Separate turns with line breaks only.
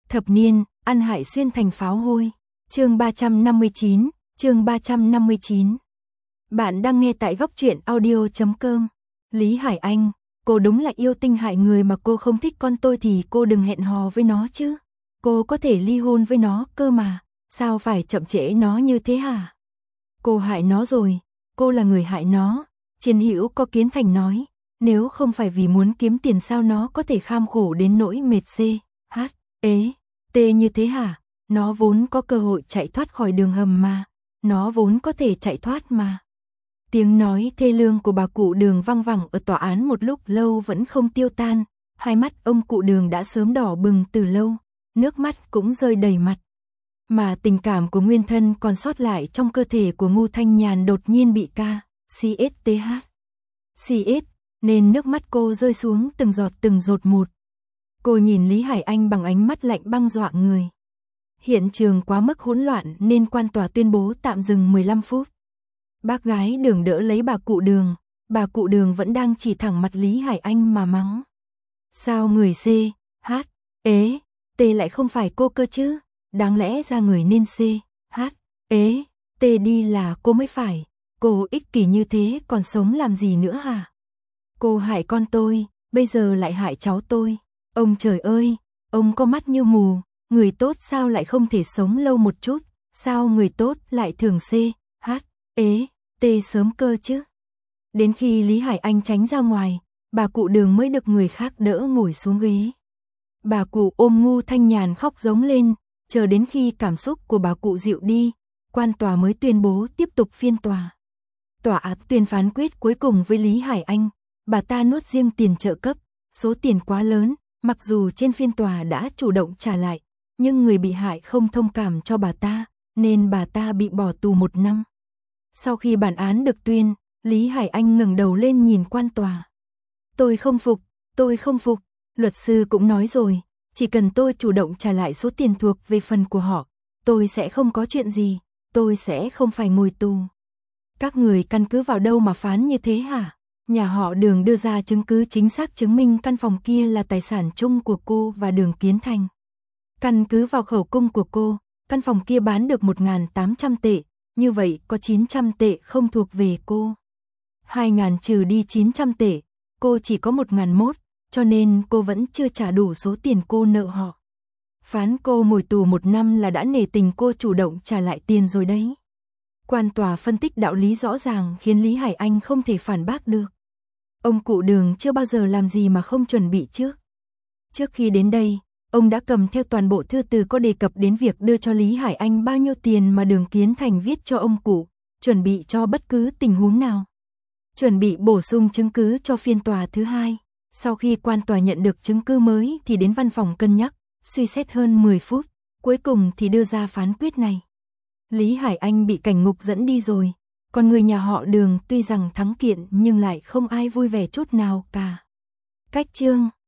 Thập niên, ăn hại xuyên thành pháo hôi. Chương 359, chương 359. Bạn đang nghe tại góc truyện audio.com. Lý Hải Anh, cô đúng là yêu tinh hại người mà cô không thích con tôi thì cô đừng hẹn hò với nó chứ. Cô có thể ly hôn với nó cơ mà, sao phải chậm trễ nó như thế hả? Cô hại nó rồi, cô là người hại nó. Chiến Hữu có Kiến Thành nói, nếu không phải vì muốn kiếm tiền sao nó có thể kham khổ đến nỗi mệt tê như thế hả? Nó vốn có cơ hội chạy thoát khỏi đường hầm mà, nó vốn có thể chạy thoát mà. Tiếng nói thê lương của bà cụ Đường văng vẳng ở tòa án một lúc lâu vẫn không tiêu tan, hai mắt ông cụ Đường đã sớm đỏ bừng từ lâu, nước mắt cũng rơi đầy mặt. Mà tình cảm của nguyên thân còn sót lại trong cơ thể của Ngô Thanh Nhàn đột nhiên bị CS nên nước mắt cô rơi xuống từng giọt một. Cô nhìn Lý Hải Anh bằng ánh mắt lạnh băng dọa người. Hiện trường quá mức hỗn loạn nên quan tòa tuyên bố tạm dừng 15 phút. Bác gái Đường đỡ lấy bà cụ Đường vẫn đang chỉ thẳng mặt Lý Hải Anh mà mắng. Sao người T lại không phải cô cơ chứ? Đáng lẽ ra người nên T đi là cô mới phải. Cô ích kỷ như thế còn sống làm gì nữa hả? Cô hại con tôi, bây giờ lại hại cháu tôi. Ông trời ơi, ông có mắt như mù, người tốt sao lại không thể sống lâu một chút, sao người tốt lại thường T sớm cơ chứ? Đến khi Lý Hải Anh tránh ra ngoài, bà cụ Đường mới được người khác đỡ ngồi xuống ghế. Bà cụ ôm Ngô Thanh Nhàn khóc giống lên, chờ đến khi cảm xúc của bà cụ dịu đi, quan tòa mới tuyên bố tiếp tục phiên tòa. Tòa án tuyên phán quyết cuối cùng với Lý Hải Anh, bà ta nuốt riêng tiền trợ cấp, số tiền quá lớn, mặc dù trên phiên tòa đã chủ động trả lại, nhưng người bị hại không thông cảm cho bà ta, nên bà ta bị bỏ tù 1 năm. Sau khi bản án được tuyên, Lý Hải Anh ngẩng đầu lên nhìn quan tòa. Tôi không phục, luật sư cũng nói rồi, chỉ cần tôi chủ động trả lại số tiền thuộc về phần của họ, tôi sẽ không có chuyện gì, tôi sẽ không phải ngồi tù. Các người căn cứ vào đâu mà phán như thế hả? Nhà họ Đường đưa ra chứng cứ chính xác chứng minh căn phòng kia là tài sản chung của cô và Đường Kiến Thành. Căn cứ vào khẩu cung của cô, căn phòng kia bán được 1.800 tệ, như vậy có 900 tệ không thuộc về cô. 2.000 trừ đi 900 tệ, cô chỉ có 1.001, cho nên cô vẫn chưa trả đủ số tiền cô nợ họ. Phán cô ngồi tù 1 năm là đã nể tình cô chủ động trả lại tiền rồi đấy. Quan tòa phân tích đạo lý rõ ràng khiến Lý Hải Anh không thể phản bác được. Ông cụ Đường chưa bao giờ làm gì mà không chuẩn bị trước. Trước khi đến đây, ông đã cầm theo toàn bộ thư từ có đề cập đến việc đưa cho Lý Hải Anh bao nhiêu tiền mà Đường Kiến Thành viết cho ông cụ, chuẩn bị cho bất cứ tình huống nào. Chuẩn bị bổ sung chứng cứ cho phiên tòa thứ hai. Sau khi quan tòa nhận được chứng cứ mới thì đến văn phòng cân nhắc, suy xét hơn 10 phút, cuối cùng thì đưa ra phán quyết này. Lý Hải Anh bị cảnh ngục dẫn đi rồi, còn người nhà họ Đường tuy rằng thắng kiện nhưng lại không ai vui vẻ chút nào cả. Cách chương